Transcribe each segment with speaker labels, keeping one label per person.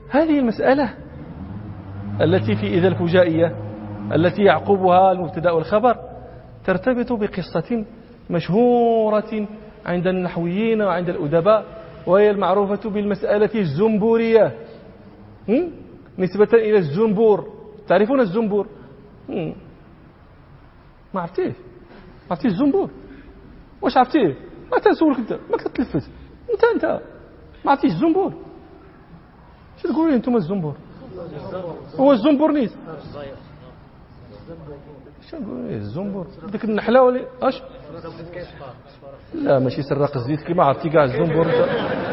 Speaker 1: هذه المسألة التي في إذا الفجائية التي يعقبها المبتدأ والخبر ترتبط بقصة مشهورة عند النحويين وعند الأدباء، وهي المعروفة بالمسألة الزنبورية نسبة إلى الزنبور. تعرفون الزنبور؟ ما عرفتيه؟ عرفتيه الزنبور؟ واش عرفتيه؟ ما تنسولك انت، ما كتلفت انت ما عرفتيش الزنبور؟ شو تقولوا لي انتم الزنبور؟ هو الزنبور نيت شنو نقول الزنبور ديك النحله ولا اش؟ لا ماشي سراق الزيت كما عرفتي كاع الزنبور انت.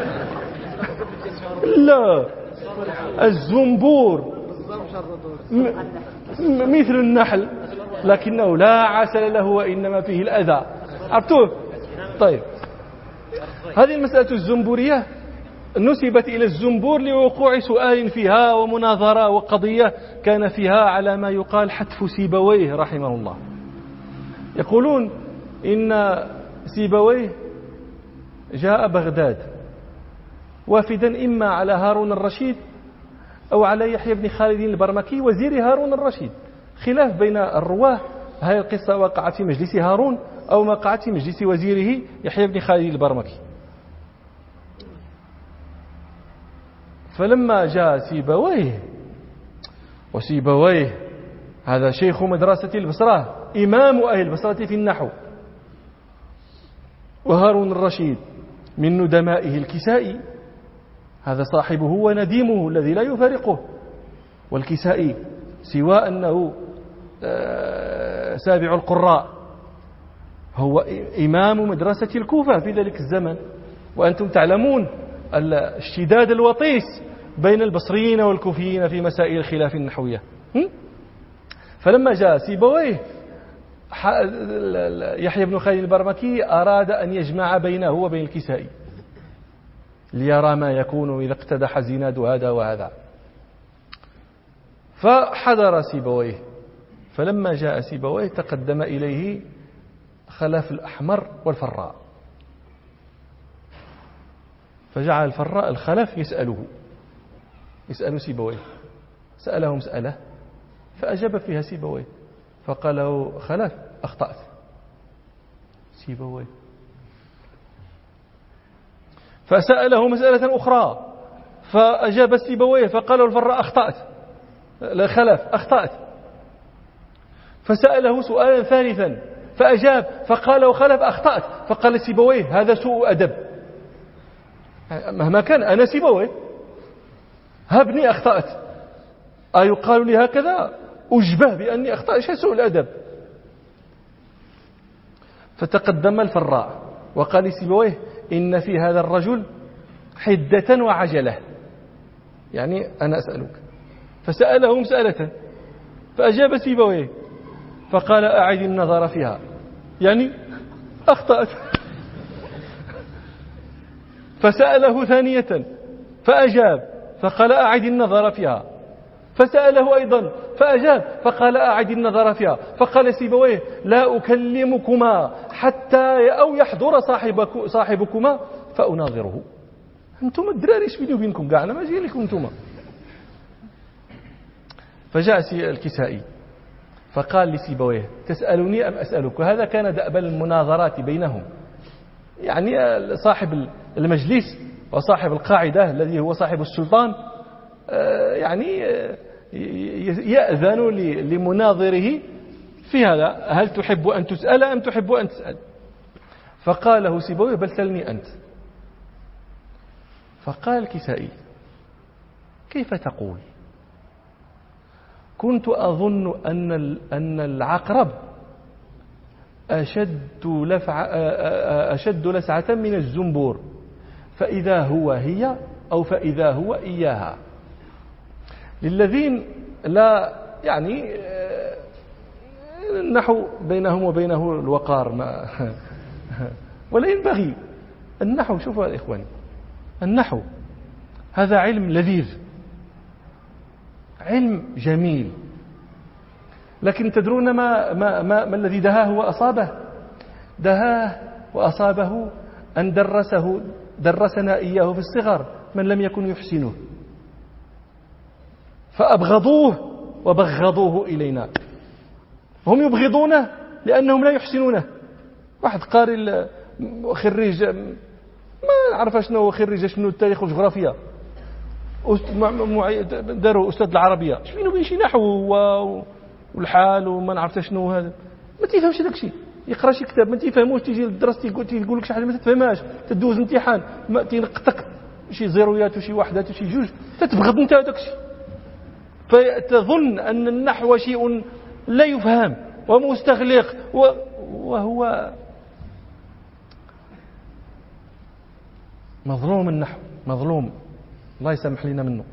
Speaker 1: لا الزنبور مثل النحل لكنه لا عسل له وإنما فيه الأذى. عرفتوه؟ طيب هذه المسألة الزنبورية نسبت إلى الزنبور لوقوع سؤال فيها ومناظرة وقضية كان فيها على ما يقال حتف سيبويه رحمه الله. يقولون إن سيبويه جاء بغداد وافدا إما على هارون الرشيد أو على يحيى بن خالد البرمكي وزير هارون الرشيد. خلاف بين الرواه هذه القصة وقعت في مجلس هارون أو وقعت في مجلس وزيره يحيى بن خالد البرمكي. فلما جاء سيبويه، وسيبويه هذا شيخ مدرسة البصرة إمام أهل البصرة في النحو، وهارون الرشيد من ندمائه الكسائي، هذا صاحبه ونديمه الذي لا يفارقه. والكسائي سوى أنه سابع القراء هو إمام مدرسة الكوفة في ذلك الزمن، وأنتم تعلمون الاشتداد الوطيس بين البصريين والكوفيين في مسائل الخلاف النحوية. فلما جاء سيبويه يحيى بن خالد البرمكي أراد أن يجمع بينه وبين الكسائي ليرى ما يكون إذا اقتدح زناد هذا وهذا. فحضر سيبويه، فلما جاء سيبويه تقدم إليه خلف الأحمر والفراء، فجعل الفراء الخلف يسأل سيبويه، سأله مسألة فأجاب فيها سيبويه، فقال له خلف أخطأت. سيبويه فسأله مسألة أخرى فأجاب سيبويه، فقال له الفراء أخطأت، لا خلف أخطأت. فسأله سؤالا ثالثا فأجاب، فقال له خلف أخطأت، فقال سيبويه هذا سوء أدب. مهما كان أنا سيبويه هبني أخطأت، أيقال لي هكذا أجبه بأني أخطأت؟ شيء سوء الأدب. فتقدم الفراء وقال سيبويه إن في هذا الرجل حدة وعجلة، يعني أنا أسألك. فسأله مسألة فأجاب سيبويه فقال أعد النظر فيها، يعني أخطأت. فسأله ثانية فأجاب فقال أعد النظر فيها، فسأله أيضا فأجاب فقال أعد النظر فيها، فقال سيبويه لا أكلمكما حتى أو يحضر صاحبكما فأناظره. أنتم الدراري ايش بيني وبينكم قاعنا ما جاي لكم أنتم. فجاء الكسائي فقال لسيبويه تسألني أم أسألك؟ وهذا كان دأب المناظرات بينهم، يعني صاحب المجلس وصاحب القاعدة الذي هو صاحب السلطان يعني يأذن لمناظره في هذا، هل تحب أن تسأل أم تحب أن تسأل؟ فقال له سيبويه بل سلني أنت. فقال الكسائي كيف تقول؟ كنت أظن أن العقرب أشد لسعة من الزنبور، فإذا هو هي أو فإذا هو إياها. للذين لا يعني النحو بينهم وبينه الوقار ما ولا ينبغي. النحو شوفوا يا إخواني، النحو هذا علم لذيذ، علم جميل، لكن تدرون ما الذي دهاه وأصابه؟ دهاه وأصابه أن درسنا إياه في الصغر من لم يكن يحسنه. فأبغضوه وبغضوه إلينا. هم يبغضونه لأنهم لا يحسنونه. واحد قارئ خريج ما نعرف شنو هو، خريج شنو التاريخ والجغرافيا، داروا أستاذ العربية، شنو بين شي نحو والحال وما نعرف شنو هذا، ما تفهمش داك الشيء. يقرا شي كتاب ما تفهموش، تيجي للدرس تيقول لك شي حاجه ما تفهمهاش، تدوز امتحان ما تينقطك شي زيرويات وشي وحدات وشي جوج، تتبغض انت داك الشيء. فتظن أن النحو شيء لا يفهم ومستغلق، وهو مظلوم. النحو مظلوم، الله يسامح لنا منه.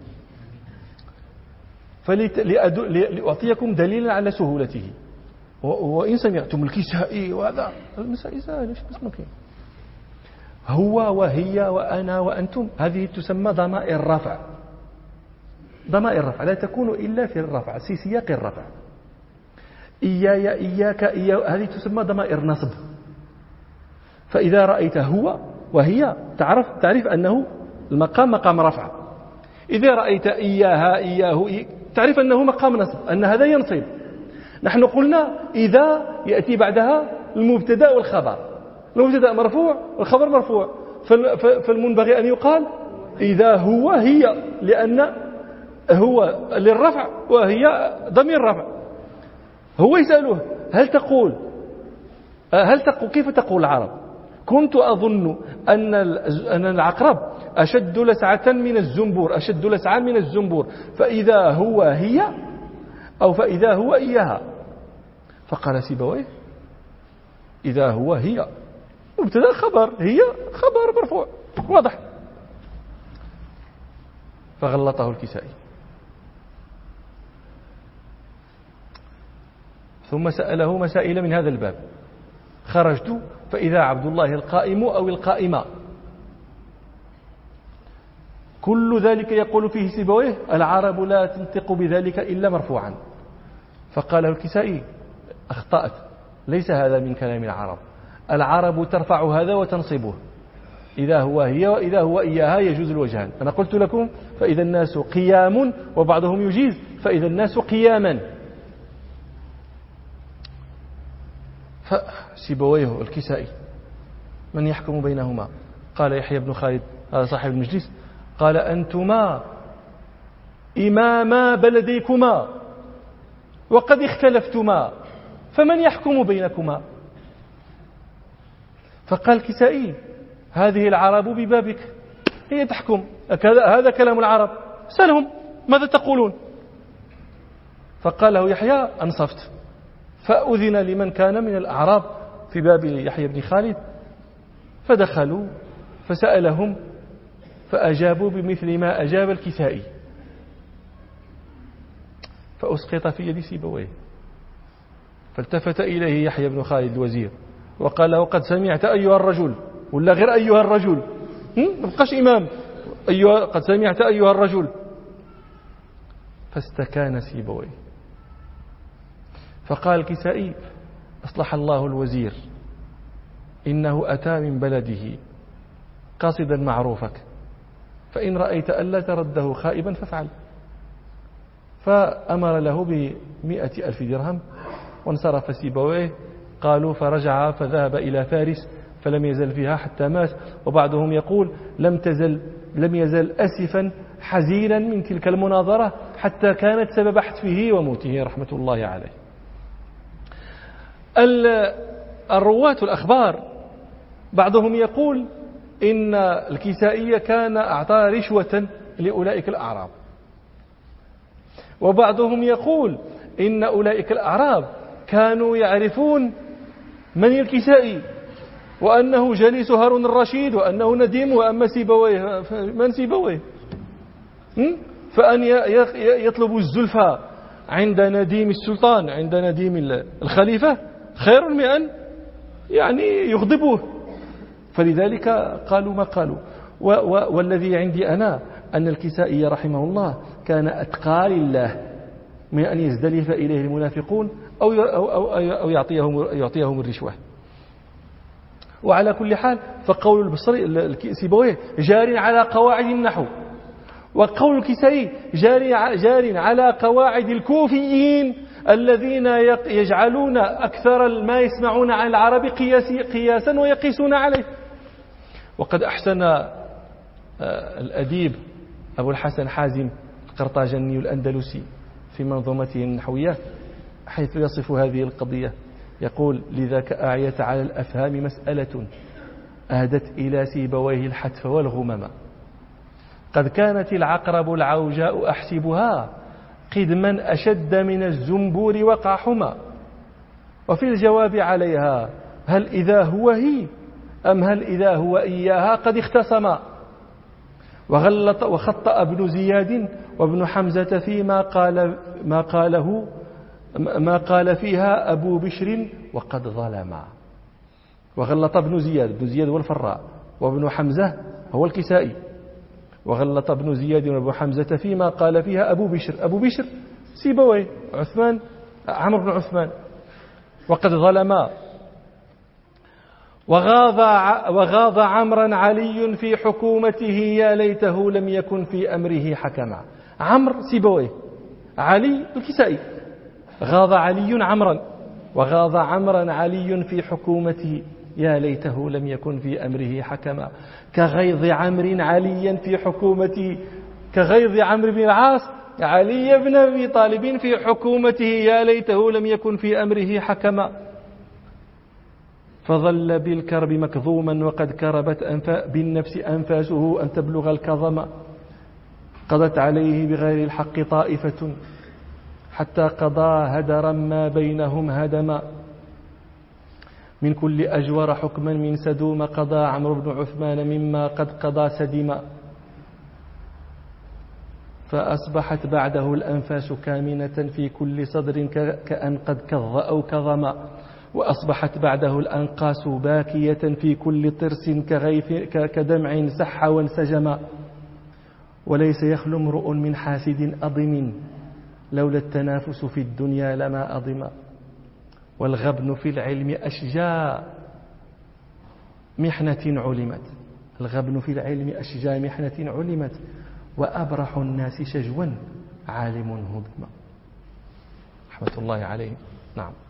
Speaker 1: لأعطيكم دليلا على سهولته. وإن سمعتم الكسائي وهذا المسائل سهلة، بس ممكن هو وهي وأنا وأنتم، هذه تسمى ضمائر الرفع. ضمائر الرفع لا تكون إلا في الرفع، في سياق الرفع. إياي إياك إياه، هذه تسمى ضمائر نصب. فإذا رأيت هو وهي تعرف أنه المقام مقام رفع. إذا رأيت إياها إياه تعرف أنه مقام نصب، أن هذا ينصب. نحن قلنا إذا يأتي بعدها المبتدأ والخبر، المبتدأ مرفوع والخبر مرفوع، فالمنبغي أن يقال إذا هو هي، لأن هو للرفع وهي ضمير رفع. هو يسأله كيف تقول العرب؟ كنت أظن أن العقرب أشد لسعة من الزنبور، أشد لسعة من الزنبور، فإذا هو هي أو فإذا هو إياها. فقال سيبويه إذا هو هي مبتدأ خبر، هي خبر مرفوع واضح. فغلطه الكسائي. ثم سأله مسائل من هذا الباب. خرجت فإذا عبد الله القائم أو القائمة. كل ذلك يقول فيه سيبويه العرب لا تنطق بذلك إلا مرفوعا. فقال الكسائي أخطأت، ليس هذا من كلام العرب. العرب ترفع هذا وتنصبه، إذا هو هي وإذا هو إياها يجوز الوجهان. أنا قلت لكم فإذا الناس قيام، وبعضهم يجيز فإذا الناس قياما. فسيبويه الكسائي من يحكم بينهما؟ قال يحيى بن خالد، هذا صاحب المجلس، قال أنتما إماما بلديكما وقد اختلفتما، فمن يحكم بينكما؟ فقال الكسائي هذه العرب ببابك، هي تحكم، هذا كلام العرب، سألهم ماذا تقولون؟ فقال له يحيى أنصفت. فأذن لمن كان من الأعراب في باب يحيى بن خالد، فدخلوا فسألهم فأجابوا بمثل ما أجاب الكسائي، فأسقط في يد سيبويه. فالتفت إليه يحيى بن خالد الوزير وقال له قد سمعت أيها الرجل، ولا غير أيها الرجل، ما بقاش إمام، قد سمعت أيها الرجل. فاستكان سيبويه. فقال الكسائي أصلح الله الوزير، إنه أتى من بلده قاصدا معروفك، فإن رأيت ألا ترده خائبا فافعل. فأمر له ب100,000 درهم وانصرف سيبويه. قالوا فرجع فذهب إلى فارس فلم يزل فيها حتى مات. وبعضهم يقول لم يزل أسفا حزينا من تلك المناظرة حتى كانت سبب حتفه وموته رحمة الله عليه. الرواة الأخبار بعضهم يقول إن الكسائي كان أعطى رشوة لأولئك الأعراب، وبعضهم يقول إن أولئك الأعراب كانوا يعرفون من الكسائي وأنه جليس هارون الرشيد وأنه نديم، وأما سيبويه من سيبويه، فأن يطلبوا الزلفى عند نديم السلطان، عند نديم الخليفة، خير من أن يعني يغضبوه. فلذلك قالوا ما قالوا. والذي عندي أنا أن الكسائي رحمه الله كان أتقى لله من أن يزدلف إليه المنافقون أو يعطيهم الرشوة. وعلى كل حال فقول البصري سيبويه جار على قواعد النحو، وقول الكسائي جار على قواعد الكوفيين الذين يجعلون أكثر ما يسمعون عن العرب قياسا ويقيسون عليه. وقد أحسن الأديب أبو الحسن حازم القرطاجني الأندلسي في منظومته النحوية حيث يصف هذه القضية، يقول: لذاك أعيت على الأفهام مسألة أهدت إلى سيبويه الحتف والغمم، قد كانت العقرب العوجاء أحسبها قدما أشد من الزنبور وقاحما، وفي الجواب عليها هل إذا هو هي أم هل إذا هو إياها قد اختصما. وخطأ ابن زياد وابن حمزة فيما قال فيها أبو بشر وقد ظلما. وغلط ابن زياد والفراء، وابن حمزة هو الكسائي. وغلط ابن زياد وابن حمزة فيما قال فيها أبو بشر سيبويه عمرو بن عثمان وقد ظلما. وغاض عمرا علي في حكومته يا ليته لم يكن في أمره حكما. عمرو سيبويه، علي الكسائي. غاض علي عمرا، وغاض عمرا علي في حكومته يا ليته لم يكن في أمره حكما. كغيظ عمرو عليا في حكومته، كغيظ عمرو بن العاص علي بن أبي طالب في حكومته يا ليته لم يكن في أمره حكما. فظل بالكرب مكظوما وقد كربت بالنفس أنفاسه أن تبلغ الكظم. قضت عليه بغير الحق طائفة حتى قضى هدرا ما بينهم هدما. من كل أجور حكما من سدوم قضى عمرو بن عثمان مما قد قضى سدما. فأصبحت بعده الأنفاس كامنة في كل صدر كأن قد كظ أو كظما. وأصبحت بعده الأنقاس باكية في كل طرس كدمع سح وانسجما. وليس يخلو امرؤ من حاسد أضم لولا التنافس في الدنيا لما أضما. والغبن في العلم أشجى محنة علمت، الغبن في العلم أشجى محنة علمت، وأبرح الناس شجوا عالم هضما. رحمة الله عليه. نعم.